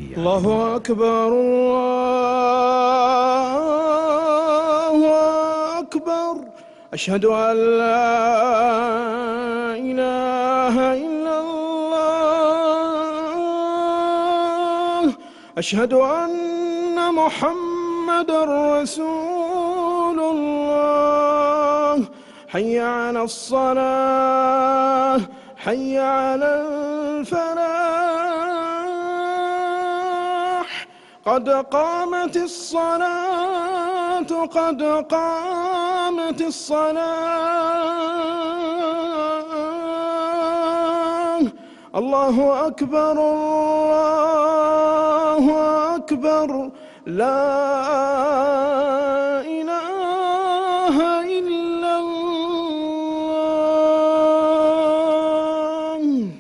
الله أكبر الله أكبر. أشهد أن لا إله إلا الله. أشهد أن محمدًا رسول الله. حي على الصلاة، حي على الفلاح. قد قامت الصلاة، قد قامت الصلاة. الله أكبر الله أكبر. لا إله إلا الله.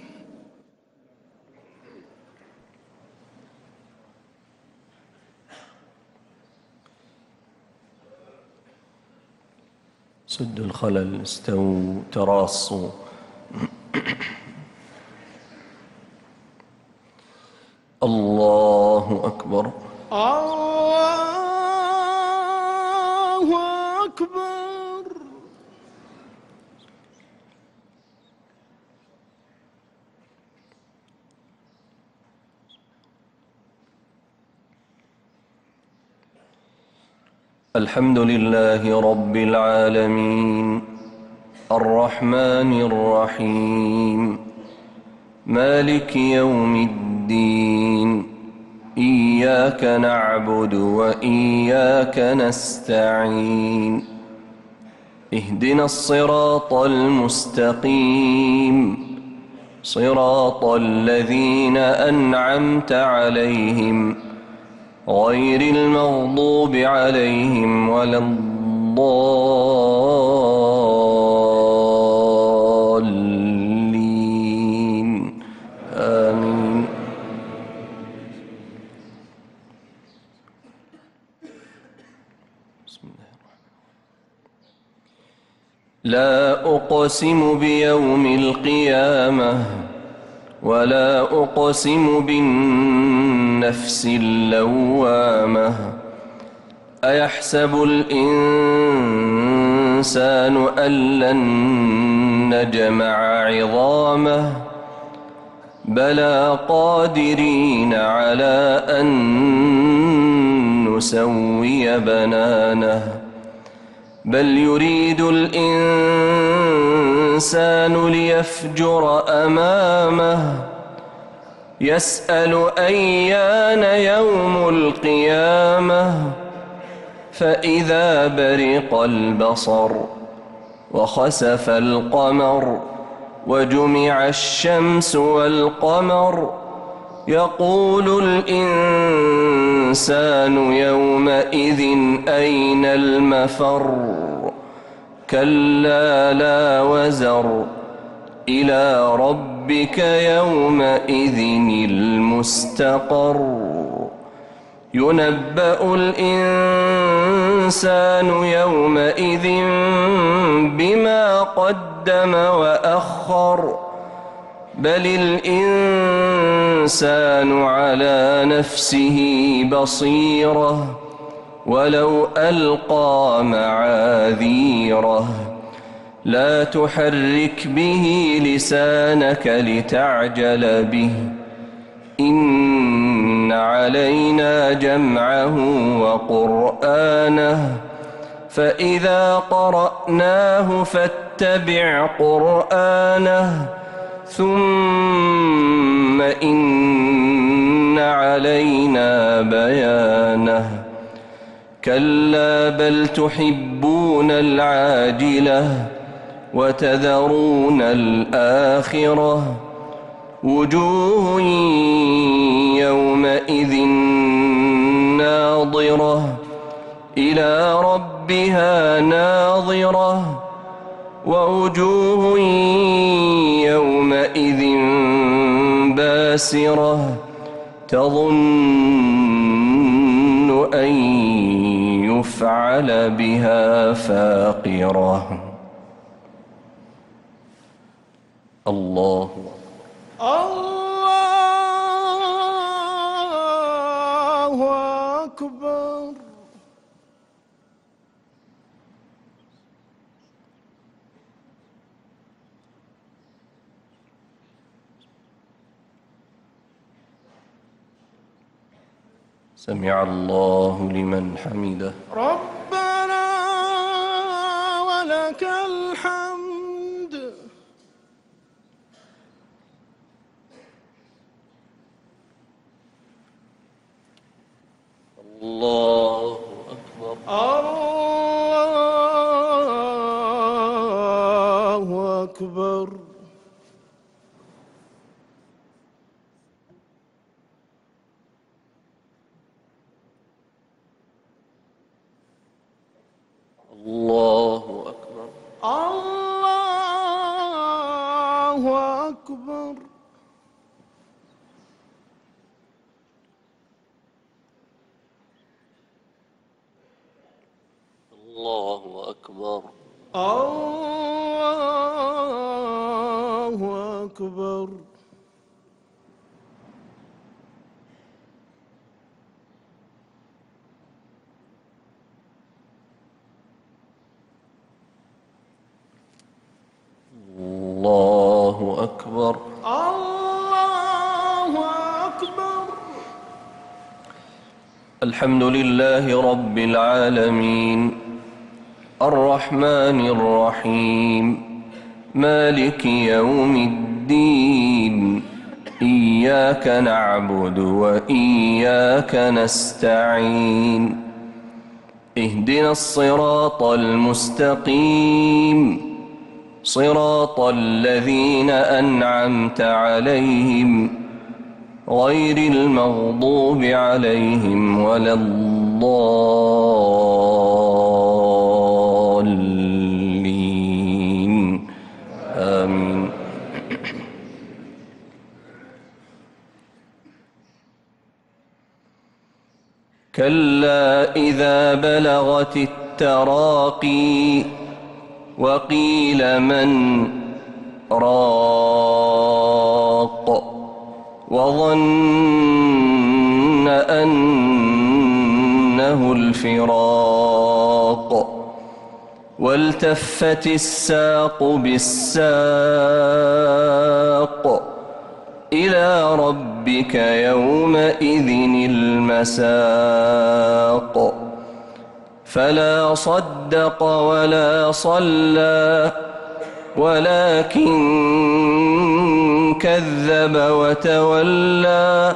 سدوا الخلل، استووا، تراصوا. الله أكبر الله أكبر. الحمد لله رب العالمين الرحمن الرحيم مالك يوم الدين. إياك نعبد وإياك نستعين. اهدنا الصراط المستقيم، صراط الذين أنعمت عليهم غير المغضوب عليهم ولا الضالين. آمين. بسم الله الرحمن الرحيم. لا أقسم بيوم القيامة ولا أقسم بالنفس اللوامة. أيحسب الإنسان أن لن نجمع عظامه بلى قادرين على أن نسوي بنانه. بل يريد الإنسان ليفجر أمامه يسأل أيان يوم القيامة. فإذا برق البصر وخسف القمر وجمع الشمس والقمر يقول الإنسان يومئذ أين المفر. كلا لا وزر إلى ربك يومئذ المستقر. ينبأ الإنسان يومئذ بما قدم وأخر. بل الإنسان على نفسه بصيرة ولو ألقى معاذيره. لا تحرك به لسانك لتعجل به. إن علينا جمعه وقرآنه فإذا قرأناه فاتبع قرآنه ثم إن علينا بيانه. كلا بل تحبون العاجلة وتذرون الآخرة. وجوه يومئذ ناظرة إلى ربها ناظرة. ووجوه يومئذ باسرة تظن أن يفعل بها فاقرة. الله الله أكبر. سمع الله لمن حمده. ربنا ولك الحمد. الله أكبر. الله أكبر. الله أكبر. الله أكبر. الله أكبر. الله أكبر. الله أكبر. الله أكبر. الحمد لله رب العالمين الرحمن الرحيم مالك يوم الدين إياك نعبد وإياك نستعين اهدنا الصراط المستقيم صراط الذين أنعمت عليهم غير المغضوب عليهم ولا الضالين آمين. كلا إذا بلغت التراقي وقيل من راق وظن أنه الفراق والتفت الساق بالساق إلى ربك يومئذ المساق فلا صدق ولا صلى ولكن كذب وتولى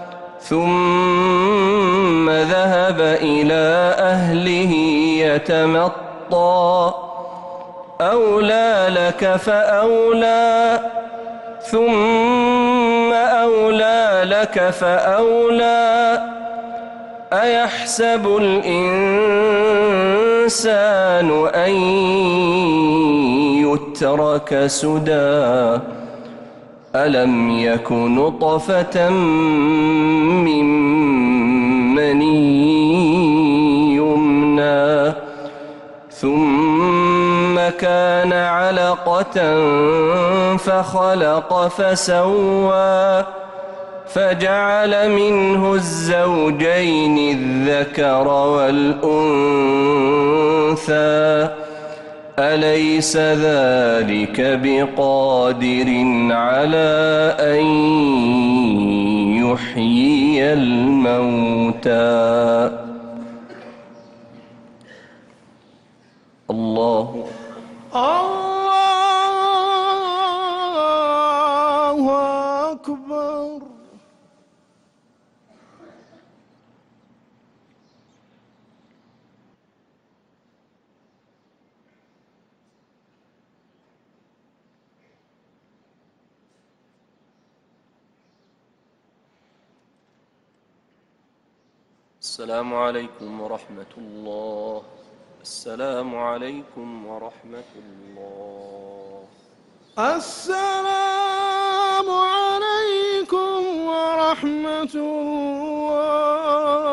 ثم ذهب إلى أهله يتمطى أولى لك فأولى ثم أولى لك فأولى أيحسب الإنسان أن يترك سدى ألم يك نطفة من مني يمنى ثم كان علقة فخلق فسوى فجعل منه الزوجين الذكر والأنثى أليس ذلك بقادر على أن يحيي الموتى الله أكبر. السلام عليكم ورحمة الله. السلام عليكم ورحمة الله. السلام عليكم ورحمة الله.